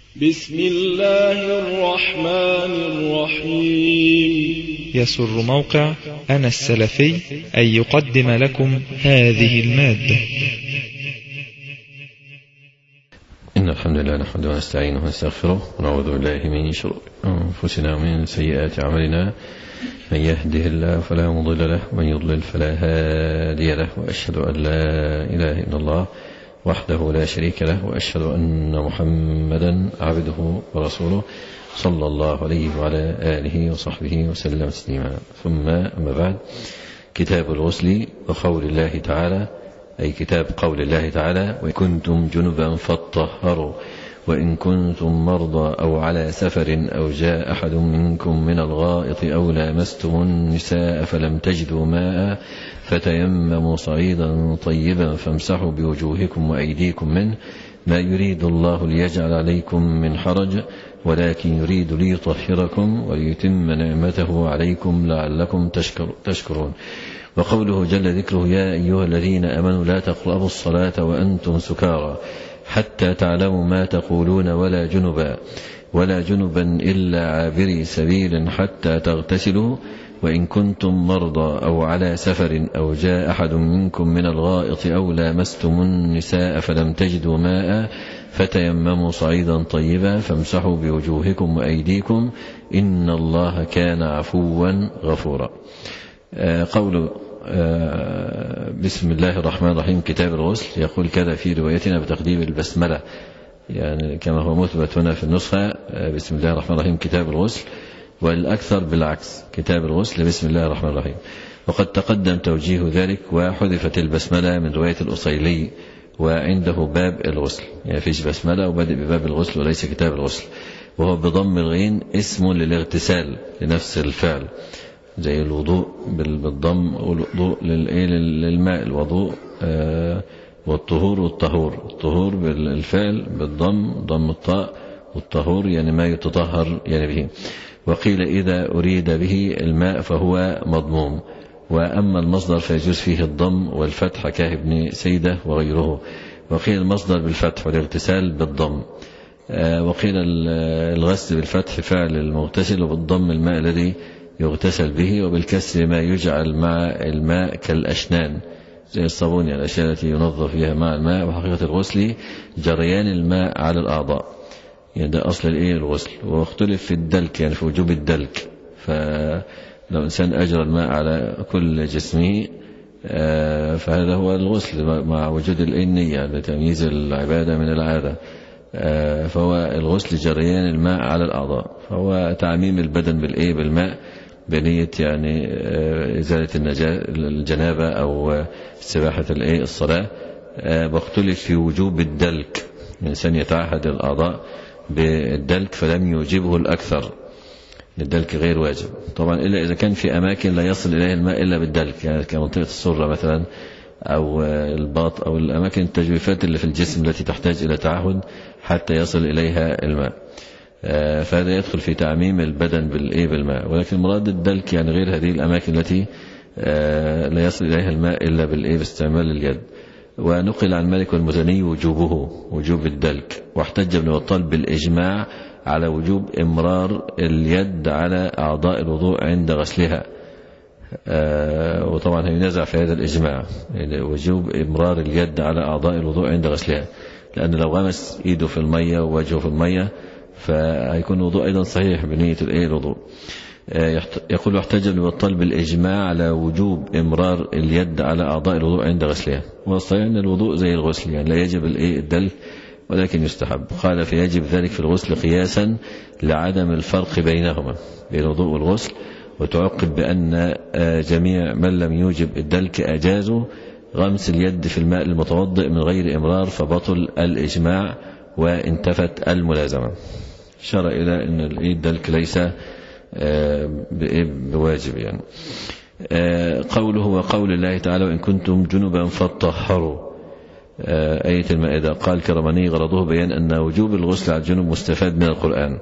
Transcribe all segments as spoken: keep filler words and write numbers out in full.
بسم الله الرحمن الرحيم. يسر موقع أنا السلفي أن يقدم لكم هذه المادة. إن الحمد لله نحمده ونستعينه ونستغفره ونعوذ بالله من شرور أنفسنا ومن سيئات أعمالنا، من يهده الله فلا مضل له ومن يضلل فلا هادي له، وأشهد أن لا إله إلا الله وحده لا شريك له، وأشهد أن محمدا عبده ورسوله صلى الله عليه وعلى آله وصحبه وسلم تسليما. ثم أما بعد، كتاب الغسل وقول الله تعالى، أي كتاب قول الله تعالى: وإن كنتم جنبا فاطهروا وإن كنتم مرضى أو على سفر أو جاء أحد منكم من الغائط أو لامستم النساء فلم تجدوا ماء فتيمموا صعيدا طيبا فامسحوا بوجوهكم وأيديكم منه، ما يريد الله ليجعل عليكم من حرج ولكن يريد ليطهركم وليتم نعمته عليكم لعلكم تشكرون. وقوله جل ذكره: يا أيها الذين آمنوا لا تقربوا الصلاة وأنتم سكارى حتى تعلموا ما تقولون ولا جنبا ولا جنبا إلا عابري سبيل حتى تغتسلوا وإن كنتم مرضى أو على سفر أو جاء أحد منكم من الغائط أو لامستم النساء فلم تجدوا ماء فتيمموا صعيدا طيبا فامسحوا بوجوهكم وأيديكم إن الله كان عفوا غفورا. قول بسم الله الرحمن الرحيم كتاب الغسل، يقول كذا في روايتنا بتقديم البسملة، يعني كما هو مثبت هنا في النسخة بسم الله الرحمن الرحيم كتاب الغسل، والأكثر بالعكس كتاب الغسل بسم الله الرحمن الرحيم. وقد تقدم توجيه ذلك وحذفت البسملة من رواية الأصيلي وعنده باب الغسل، يعني فيش بسملة وبدأ بباب الغسل وليس كتاب الغسل، وهو بضم الغين اسم للاغتسال لنفس الفعل، زي الوضوء بالضم، والوضوء للماء الوضوء، والطهور والطهور، الطهور بالفعل بالضم ضم الطاء، والطهور يعني ما يتطهر يعني به. وقيل إذا أريد به الماء فهو مضموم، وأما المصدر فيجوز فيه الضم والفتح كابن سيدة وغيره. وقيل المصدر بالفتح والاغتسال بالضم، وقيل الغسل بالفتح فعل المغتسل، وبالضم الماء الذي يغتسل به، وبالكسر ما يجعل مع الماء كالأشنان زي الصابون، يعني الأشياء التي ينظف فيها مع الماء. وحقيقة الغسل جريان الماء على الأعضاء، يعني ده أصل الإيه الغسل. واختلف في الدلك، يعني في وجوب الدلك، فلو إنسان أجرى الماء على كل جسمه فهذا هو الغسل مع وجود النية لتمييز العبادة من العادة، فهو الغسل جريان الماء على الأعضاء، فهو تعميم البدن بالإيه بالماء بنية يعني إزالة الجنابة أو استباحة الإيه الصلاة. واختلف في وجوب الدلك، الإنسان يتعهد الأعضاء بالدلك فلم يوجبه الأكثر، الدلك غير واجب طبعا، إلا إذا كان في أماكن لا يصل إليها الماء إلا بالدلك، يعني كمنطقة السرة مثلا أو الباط أو الأماكن التجويفات اللي في الجسم التي تحتاج إلى تعهد حتى يصل إليها الماء، فهذا يدخل في تعميم البدن بالإيه بالماء. ولكن مراد الدلك يعني غير هذه الأماكن التي لا يصل إليها الماء إلا بالإيه باستعمال اليد. ونقل عن مالك والمزني وجوبه وجوب الدلك، واحتج ابن بطال بالإجماع على وجوب إمرار اليد على أعضاء الوضوء عند غسلها، وطبعا هينازع في هذا الإجماع، يعني وجوب إمرار اليد على أعضاء الوضوء عند غسلها، لأن لو غمس إيده في المية ووجهه في المية فهيكون الوضوء أيضا صحيح بنية الإيه الوضوء. يقول واحتج ابن بطال بالإجماع على وجوب إمرار اليد على أعضاء الوضوء عند غسلها، والصحيح أن الوضوء زي الغسل، يعني لا يجب الإيه الدلك ولكن يستحب. قال فيجب ذلك في الغسل قياسا لعدم الفرق بينهما بين الوضوء والغسل. وتعقب بأن جميع من لم يوجب الدلك أجازوا غمس اليد في الماء المتوضئ من غير إمرار، فبطل الإجماع وانتفت الملازمة. شرع إلى أن الدلك ليس بواجب. يعني قوله وقول الله تعالى: وإن كنتم جنبا فاطهروا، آية المائدة. قال كرماني غرضه بيان أن وجوب الغسل على الجنوب مستفاد من القرآن،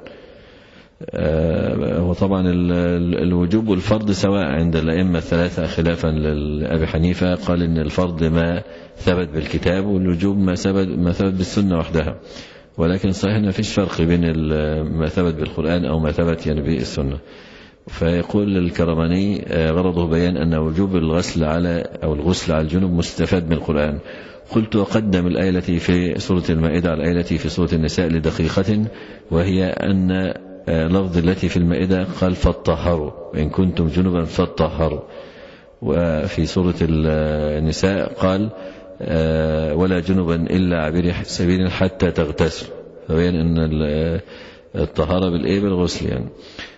وطبعا الوجوب والفرض سواء عند الأئمة الثلاثة، خلافا لأبي حنيفة قال إن الفرض ما ثبت بالكتاب، والوجوب ما ثبت ما ثبت بالسنة وحدها. ولكن صحيح أن ما فيش فرق بين ما ثبت بالقرآن أو ما ثبت يعني بالسنة. فيقول الكرماني غرضه بيان أن وجوب الغسل على أو الغسل على الجنوب مستفاد من القرآن. قلت وقدم الآية التي في سورة المائدة على الآية التي في سورة النساء لدقيقة، وهي أن لفظ التي في المائدة قال فاتطهروا إن كنتم جنبا فاتطهروا، وفي سورة النساء قال ولا جنبا إلا عبر سبيل حتى تغتسل، فبين أن الطهارة بالإيه بالغسل يعني.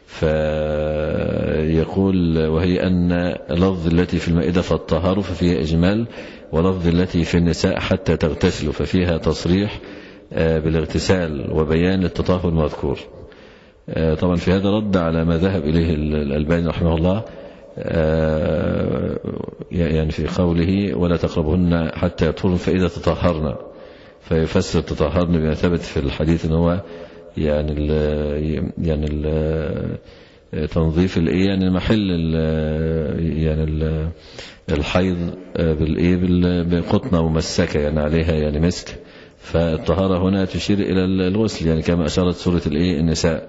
فيقول وهي أن لفظ التي في المائدة فاتطهروا ففيها إجمال، ولفظ التي في النساء حتى تغتسلوا ففيها تصريح بالاغتسال وبيان التطهر المذكور. طبعا في هذا رد على ما ذهب إليه الألباني رحمه الله يعني في قوله ولا تقربهن حتى يطهرن فإذا تطهرن، فيفسر تطهرن بما ثبت في الحديث ان هو يعني ال يعني ال تنظيف الايه يعني محل ال يعني ال الحيض بالايه بقطنه ممسكه يعني عليها يعني مسك، فالطهاره هنا تشير الى الغسل يعني كما اشارت سوره الايه النساء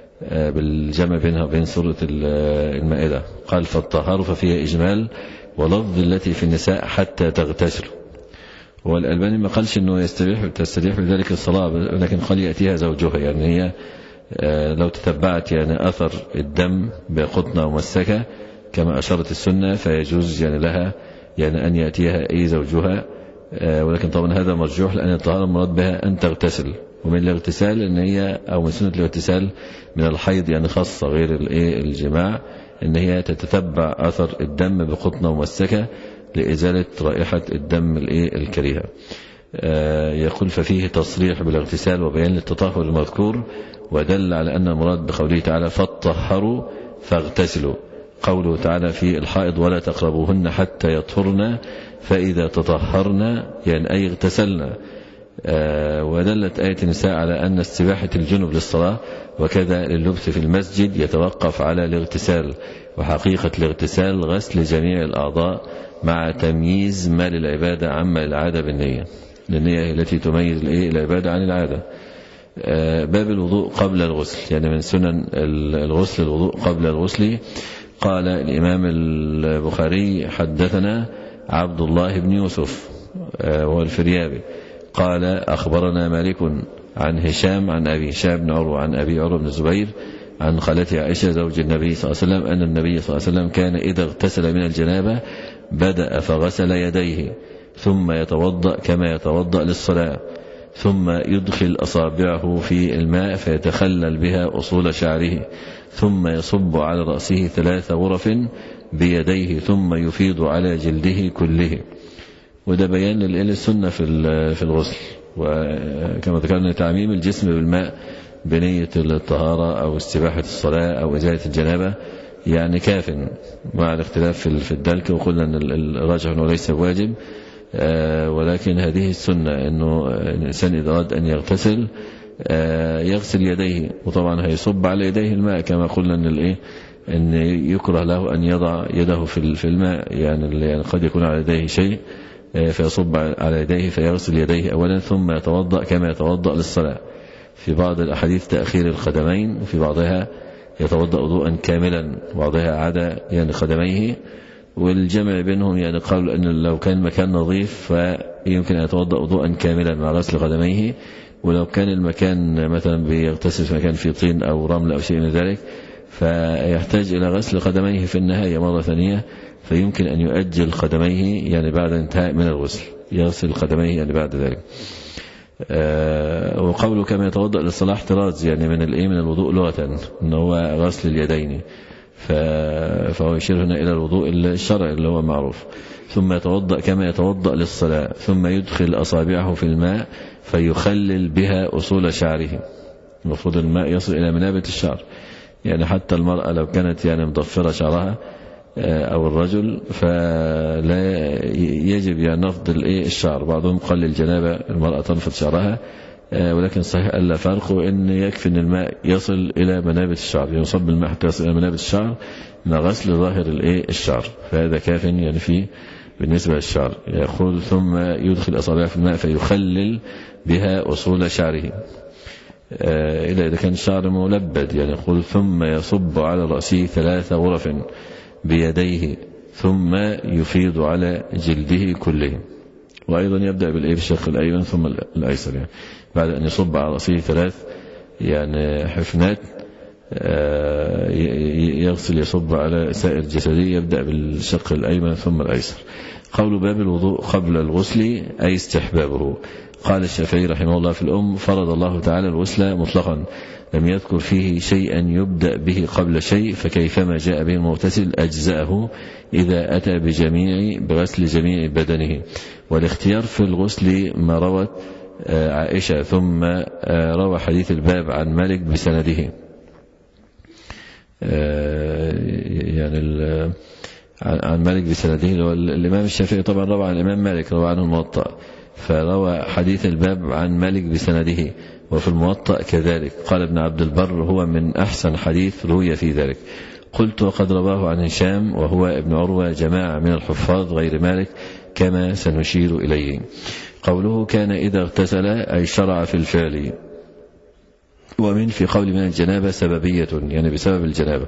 بالجمع بينها وبين سورة المائدة. قال فالطهار ففيها إجمال، ولفظ التي في النساء حتى تغتسل. والألباني ما قالش أنه يستبيح تستبيح بذلك الصلاة، لكن قال يأتيها زوجها يعني هي لو تتبعت يعني أثر الدم بقطنة ومسكة كما أشارت السنة فيجوز يعني لها يعني أن يأتيها أي زوجها، ولكن طبعا هذا مرجوح لأن الطهارة مراد بها أن تغتسل، ومن الاغتسال ان هي او من سنة الاغتسال من الحيض يعني خاصة غير الايه الجماع ان هي تتتبع اثر الدم بقطنة ممسكة لازالة رائحة الدم الايه الكريهة. آه يقول ففيه تصريح بالاغتسال وبيان للتطهر المذكور، ودل على ان المراد بقوله تعالى فاتطهروا فاغتسلوا، قوله تعالى في الحائض ولا تقربوهن حتى يطهرن فاذا تطهرن يعني اي اغتسلنا. آه ودلت آية النساء على أن استباحة الجنب للصلاة وكذا لللبث في المسجد يتوقف على الاغتسال، وحقيقة الاغتسال غسل جميع الأعضاء مع تمييز ما للعبادة عما للعادة بالنية، للنية التي تميز العبادة عن العادة. آه باب الوضوء قبل الغسل، يعني من سنن الغسل الوضوء قبل الغسل. قال الإمام البخاري حدثنا عبد الله بن يوسف آه وهو الفريابي قال أخبرنا مالك عن هشام عن أبي هشام بن عروة عن أبي عروة بن الزبير عن خالته عائشة زوج النبي صلى الله عليه وسلم أن النبي صلى الله عليه وسلم كان إذا اغتسل من الجنابة بدأ فغسل يديه ثم يتوضأ كما يتوضأ للصلاة، ثم يدخل أصابعه في الماء فيتخلل بها أصول شعره، ثم يصب على رأسه ثلاث غرف بيديه ثم يفيض على جلده كله. وده بيان للسنة في الغسل، وكما ذكرنا تعميم الجسم بالماء بنية الطهارة أو استباحة الصلاة أو إزالة الجنابة يعني كاف، مع الاختلاف في الدلك، وقلنا أن الراجح أنه ليس واجب، ولكن هذه السنة أنه الإنسان إذا أراد أن يغتسل يغسل يديه، وطبعا هيصب على يديه الماء كما قلنا أن الإيه أن يكره له أن يضع يده في الماء، يعني قد يكون على يديه شيء فيصب على يديه فيغسل يديه أولا ثم يتوضأ كما يتوضأ للصلاة. في بعض الأحاديث تأخير القدمين، وفي بعضها يتوضأ وضوءا كاملا، بعضها عدا يعني قدميه، والجمع بينهم يعني قال أن لو كان المكان نظيف فيمكن أن يتوضأ وضوءا كاملا مع غسل قدميه، ولو كان المكان مثلا بيغتسل في مكان فيه طين أو رمل أو شيء من ذلك فيحتاج إلى غسل قدميه في النهاية مرة ثانية، فيمكن أن يؤجل قدميه يعني بعد انتهاء من الغسل، يغسل قدميه يعني بعد ذلك. آه وقوله كما يتوضأ للصلاة احتراز يعني من الايه من الوضوء لغة ان هو غسل اليدين، فهو يشير هنا الى الوضوء الشرعي اللي هو معروف. ثم يتوضأ كما يتوضأ للصلاة، ثم يدخل أصابعه في الماء فيخلل بها أصول شعره. المفروض الماء يصل إلى منابت الشعر، يعني حتى المرأة لو كانت يعني مضفرة شعرها أو الرجل فلا يجب يعني نفض الشعر. بعضهم قال للجنابة المرأة تنفض شعرها، ولكن صحيح ألا فرق، وإن يكفي أن الماء يصل إلى منابت الشعر، يصب الماء حتى يصل إلى منابت الشعر مع غسل ظاهر الشعر، فهذا كاف يعني فيه بالنسبة للشعر. يقول ثم يدخل أصابعه في الماء فيخلل بها أصول شعره، إلا إذا كان الشعر ملبد، يعني يقول ثم يصب على رأسه ثلاث غرف بيديه ثم يفيض على جلده كله. وأيضا يبدأ بالإيه بالشق الأيمن ثم الأيسر، يعني بعد أن يصب على رأسه ثلاث يعني حفنات يغسل يصب على سائر جسده، يبدأ بالشق الأيمن ثم الأيسر. قول باب الوضوء قبل الغسل أي استحبابه. قال الشافعي رحمه الله في الأم: فرض الله تعالى الغسل مطلقا، لم يذكر فيه شيئا يبدأ به قبل شيء، فكيفما جاء به المغتسل أجزأه إذا أتى بجميع بغسل جميع بدنه. والاختيار في الغسل ما روت عائشة، ثم روى حديث الباب عن مالك بسنده، يعني عن مالك بسنده الإمام الشافعي طبعا روى عن الإمام مالك، روى عنه الموطأ، فروى حديث الباب عن مالك بسنده، وفي الموطأ كذلك. قال ابن عبد البر: هو من أحسن حديث روي في ذلك. قلت: وقد رواه عن هشام وهو ابن عروة جماعة من الحفاظ غير مالك كما سنشير إليه. قوله كان إذا اغتسل أي شرع في الفعل. ومن في قول من الجنابة سببية، يعني بسبب الجنابة.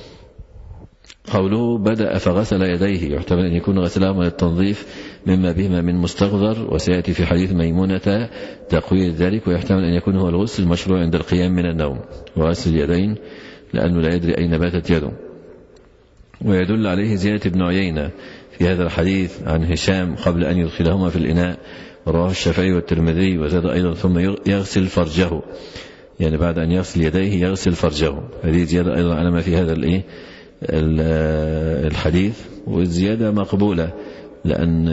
قوله بدأ فغسل يديه، يحتمل أن يكون غسلهما للتنظيف مما بهما من مستغذر، وسيأتي في حديث ميمونة تقويل ذلك. ويحتمل أن يكون هو الغسل المشروع عند القيام من النوم، وغسل اليدين لأنه لا يدري أين باتت يده. ويدل عليه زيادة ابن عيينة في هذا الحديث عن هشام قبل أن يدخلهما في الإناء، ورواه الشافعي والترمذي. وزاد أيضا ثم يغسل فرجه، يعني بعد أن يغسل يديه يغسل فرجه. هذه زيادة أيضا على ما في هذا الإيه الحديث، والزيادة مقبولة، لأن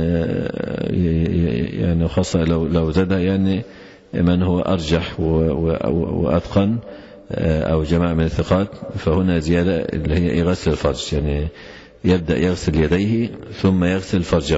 يعني خاصة لو لو زاد يعني من هو أرجح وأتقن أو جماعة من الثقات، فهنا زيادة اللي هي غسل الفرج، يعني يبدأ يغسل يديه ثم يغسل فرجه،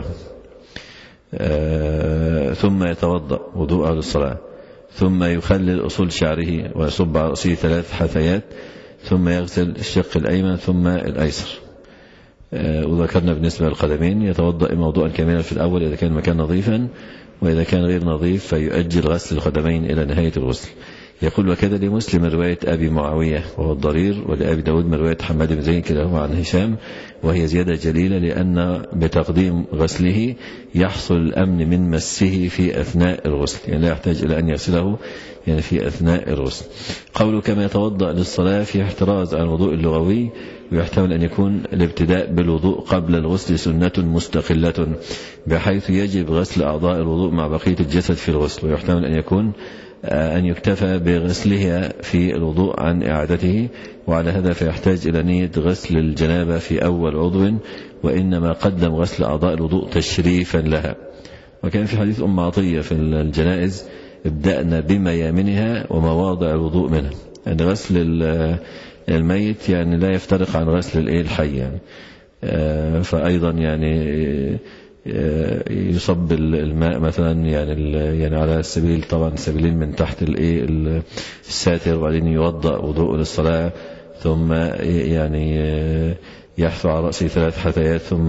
ثم يتوضأ وضوءه للصلاة، ثم يخلل أصول شعره ويصب على رأسه ثلاث حثيات، ثم يغسل الشق الأيمن ثم الأيسر. وذكرنا بالنسبة للقدمين يتوضأ موضوعا كاملا في الأول إذا كان المكان نظيفا، وإذا كان غير نظيف فيؤجل غسل القدمين إلى نهاية الغسل. يقول: وكذا لمسلم رواية أبي معاوية وهو الضرير، ولأبي داود من رواية حماد بن زيد كلاهما عن هشام، وهي زيادة جليلة، لأن بتقديم غسله يحصل الأمن من مسه في أثناء الغسل، يعني لا يحتاج إلى أن يغسله يعني في أثناء الغسل. قوله كما يتوضأ للصلاة في احتراز عن الوضوء اللغوي، ويحتمل أن يكون الابتداء بالوضوء قبل الغسل سنة مستقلة، بحيث يجب غسل أعضاء الوضوء مع بقية الجسد في الغسل، ويحتمل أن يكون أن يكتفى بغسلها في الوضوء عن إعادته، وعلى هذا فيحتاج إلى نية غسل الجنابة في أول عضو، وإنما قدم غسل أعضاء الوضوء تشريفا لها. وكان في حديث أم عطية في الجنائز: ابدأنا بميامنها ومواضع الوضوء منها، يعني غسل الميت يعني لا يفترق عن غسل الحي، يعني فأيضا يعني يصب الماء مثلا يعني يعني على السبيل، طبعا سبيلين من تحت الايه الساتر، وبعدين يوضأ وضوء للصلاة، ثم يعني يحثو على رأسه ثلاث حثيات، ثم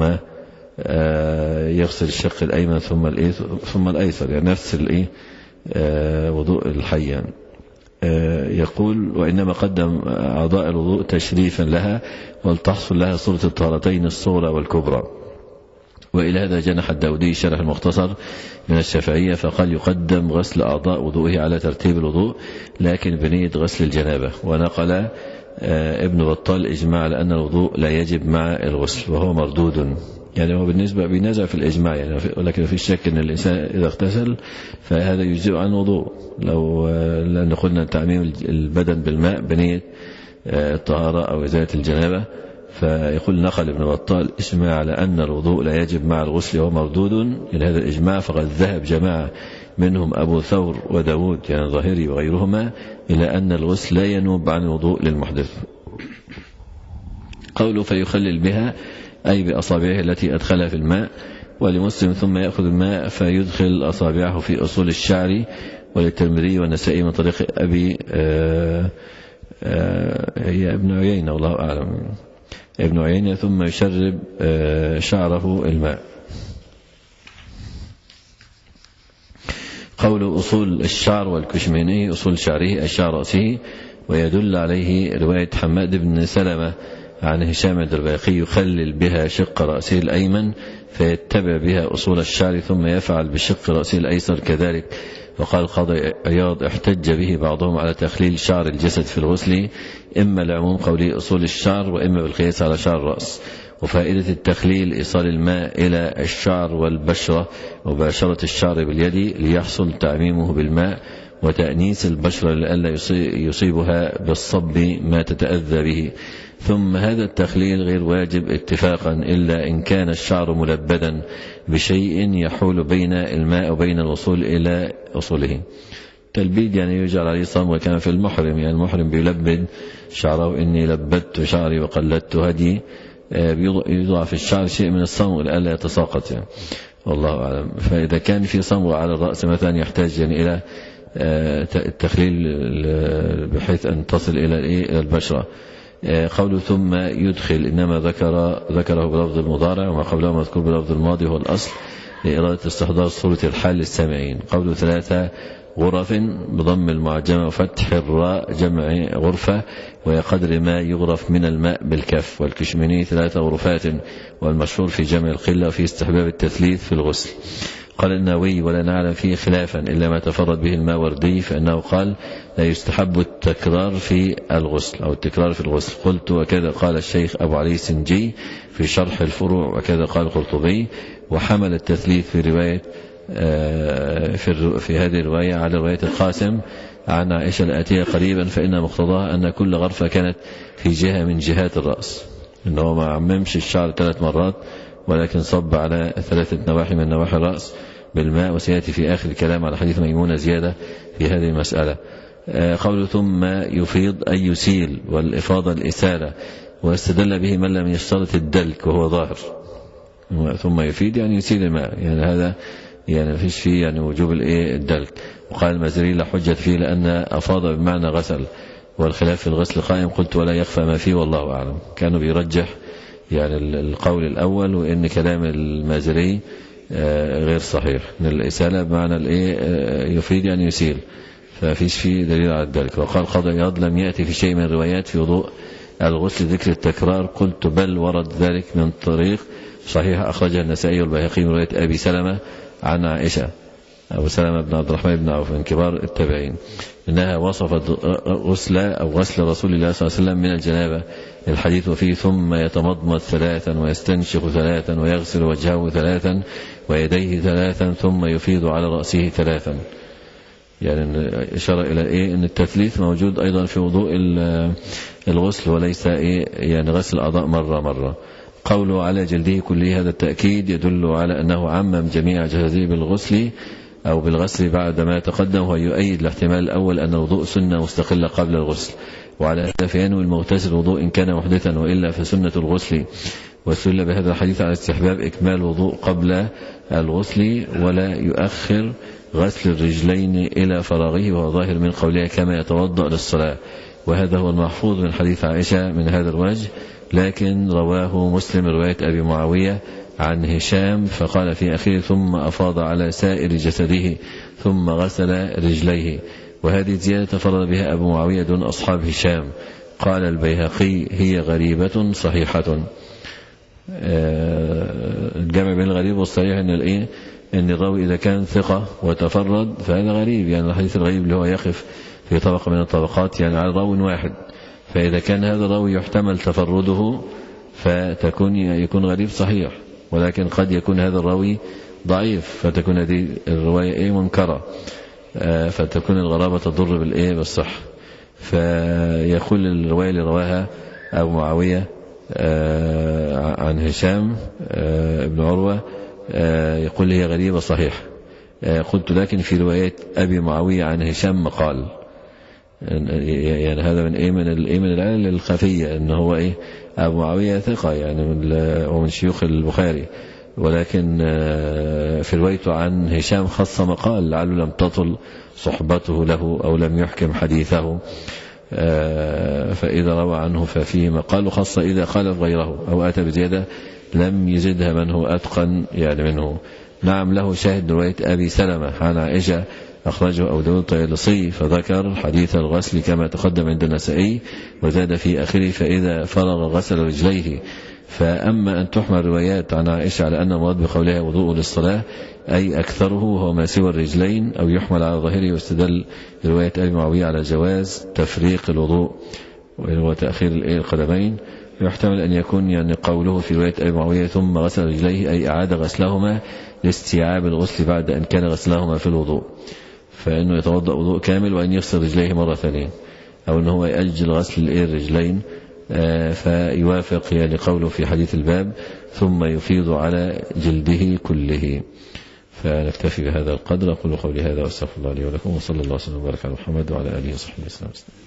يغسل الشق الأيمن ثم الايه ثم الأيسر، يعني نفس الايه وضوء الحي. يعني يقول: وإنما قدم أعضاء الوضوء تشريفا لها، ولتحصل لها صورة الطهارتين الصغرى والكبرى. وإلى هذا جنح الداودي شرح المختصر من الشافعية، فقال: يقدم غسل أعضاء وضوئه على ترتيب الوضوء، لكن بنية غسل الجنابة. ونقل ابن بطال إجماع على أن الوضوء لا يجب مع الغسل، وهو مردود، يعني هو بالنسبة بينازع في الإجماع، يعني ولكن في الشك أن الإنسان إذا اغتسل فهذا يجزئ عن وضوء، لو لأن قلنا تعميم البدن بالماء بنية الطهارة أو إزالة الجنابة. فيقول: نقل ابن بطال إجماع على أن الوضوء لا يجب مع الغسل وهو مردود إلى هذا الإجماع، فقد ذهب جماعة منهم أبو ثور وداود يعني ظاهري وغيرهما إلى أن الغسل لا ينوب عن الوضوء للمحدث. قوله فيخلل بها أي بأصابعه التي أدخلها في الماء. ولمسلم ثم يأخذ الماء فيدخل أصابعه في أصول الشعر. وللترمذي والنسائي من طريق أبي آآ آآ هي ابن عيينة والله أعلم ابن عيينة، ثم يشرب شعره الماء. قول أصول الشعر والكشميني أصول شعره أشعر رأسه، ويدل عليه رواية حماد بن سلمة عن هشام الدرباقي يخلل بها شق رأسه الأيمن فيتبع بها أصول الشعر ثم يفعل بشق رأسه الأيسر كذلك. وقال قاضي عياض احتج به بعضهم على تخليل شعر الجسد في الغسل إما لعموم قوله أصول الشعر وإما بالقياس على شعر الرأس. وفائدة التخليل إيصال الماء إلى الشعر والبشرة مباشرة الشعر باليد ليحصل تعميمه بالماء وتأنيس البشرة لئلا يصيبها بالصب ما تتأذى به. ثم هذا التخليل غير واجب اتفاقا إلا إن كان الشعر ملبدا بشيء يحول بين الماء وبين الوصول إلى أصوله. تلبيد يعني يجعل عليه صمغ كما في المحرم، يعني المحرم بيلبد شعره إني لبدت شعري وقلدت هدي، بيضع في الشعر شيء من الصمغ لئلا يتساقط يعني. والله أعلم. فإذا كان في صمغ على الرأس مثلا يحتاج يعني إلى التخليل بحيث أن تصل إلى البشرة. قوله ثم يدخل إنما ذكر ذكره بلفظ المضارع وما قبله مذكور بلفظ الماضي هو الأصل لإرادة استحضار صورة الحال للسامعين. قوله ثلاثة غرف بضم المعجمة وفتح الراء جمع غرفة ويقدر ما يغرف من الماء بالكف. والكشميني ثلاثة غرفات والمشهور في جمع القلة وفي استحباب التثليث في الغسل. قال النووي ولا نعلم فيه خلافا إلا ما تفرد به الماوردي فإنه قال لا يستحب التكرار في الغسل أو التكرار في الغسل. قلت وكذا قال الشيخ أبو علي السنجي في شرح الفروع وكذا قال القرطبي. وحمل التثليث في رواية في, في هذه الرواية على رواية القاسم عن عائشة الآتية قريبا فإن مقتضاها أن كل غرفة كانت في جهة من جهات الرأس، إنه ما عممش الشعر ثلاث مرات ولكن صب على ثلاثة نواحي من نواحي الرأس بالماء. وسيأتي في آخر الكلام على حديث ميمونة زيادة في هذه المسألة. قوله ثم يفيض أي يسيل والإفاضة الإسالة واستدل به من لم يشترط الدلك وهو ظاهر. ثم يفيد يعني يسيل الماء، يعني هذا يعني ما فيش فيه يعني وجوب الايه الدلك. وقال المازري لا حجة فيه لأن أفاض بمعنى غسل والخلاف في الغسل قائم. قلت ولا يخفى ما فيه والله أعلم. كانوا بيرجح يعني القول الأول وإن كلام المازري غير صحيح ان الإسالة بمعنى الايه يفيد يعني يسيل ففيش فيه دليل على ذلك. وقال قاضي عياض لم يأتي في شيء من الروايات في وضوء الغسل ذكر التكرار. قلت بل ورد ذلك من طريق صحيحة أخرجها النسائي والبيهقي من رواية أبي سلمة عن عائشة أبو سلمة بن عبد الرحمن بن عوف من كبار التابعين إنها وصفت غسل أو غسل رسول الله صلى الله عليه وسلم من الجنابة الحديث وفيه ثم يتمضمض ثلاثا ويستنشق ثلاثا ويغسل وجهه ثلاثا ويديه ثلاثا ثم يفيض على رأسه ثلاثا. يعني إشارة إلى إيه أن التثليث موجود أيضا في وضوء الغسل وليس إيه يعني غسل الأعضاء مرة مرة. قوله على جلده كله هذا التأكيد يدل على أنه عمم جميع جسده بالغسل أو بالغسل بعد ما تقدم ويؤيد الاحتمال الأول أن الوضوء سنة مستقلة قبل الغسل. وعلى هذا فينوي المغتسل الوضوء إن كان محدثا وإلا فسنة الغسل. واستدل بهذا الحديث على استحباب إكمال الوضوء قبل الغسل ولا يؤخر غسل الرجلين إلى فراغه وهو ظاهر من قولها كما يتوضأ للصلاة. وهذا هو المحفوظ من حديث عائشة من هذا الوجه. لكن رواه مسلم رواية أبي معاوية عن هشام فقال في أخير ثم أفاض على سائر جسده ثم غسل رجليه. وهذه زيادة تفرد بها أبو معاوية دون أصحاب هشام. قال البيهقي هي غريبة صحيحة. الجمع بين الغريب والصحيح أن الإيه أن الراوي إذا كان ثقة وتفرد فهذا غريب، يعني الحديث الغريب اللي هو يقف في طبقة من الطبقات يعني على راوي واحد. فإذا كان هذا الراوي يحتمل تفرده فتكون يكون غريب صحيح، ولكن قد يكون هذا الراوي ضعيف فتكون هذه الرواية إيه منكرة فتكون الغرابة تضر بالإيه بالصح. فيقول الرواية اللي رواها أبو معاوية عن هشام ابن عروة يقول هي غريبة صحيح. قلت لكن في رواية أبي معاوية عن هشام مقال، يعني هذا من إيه من الإيه من العلل الخفية أنه هو إيه أبو معاوية ثقة يعني من ومن شيوخ البخاري، ولكن في روايته عن هشام خص مقال لعله لم تطل صحبته له أو لم يحكم حديثه، فإذا روى عنه ففيه مقال خاصة إذا خالف غيره أو أتى بزيادة لم يزدها من هو أتقن يعني منه. نعم له شاهد رواية أبي سلمة عن عائشة أخرجه أبو داود الطيالسي فذكر حديث الغسل كما تقدم عند النسائي، وزاد في آخره فإذا فرغ غسل رجليه. فأما أن تحمل روايات عن عائشة على أن المراد بقولها وضوء للصلاة أي أكثره وهو ما سوى الرجلين، أو يحمل على ظاهره واستدل رواية أبي معاوية على جواز تفريق الوضوء وتأخير القدمين، يحتمل أن يكون يعني قوله في رواية أبي معاوية ثم غسل رجليه أي أعاد غسلهما لاستيعاب الغسل بعد أن كان غسلهما في الوضوء، فإنه يتوضأ وضوء كامل وأن يغسل رجليه مرة ثانية، أو أنه هو يأجل غسل الرجلين فيوافق يعني قوله في حديث الباب ثم يفيض على جلده كله. فنكتفي بهذا القدر. أقول قولي هذا وأستغفر الله لي ولكم، وصلى الله وسلم وبارك على محمد وعلى آله وصحبه وسلم.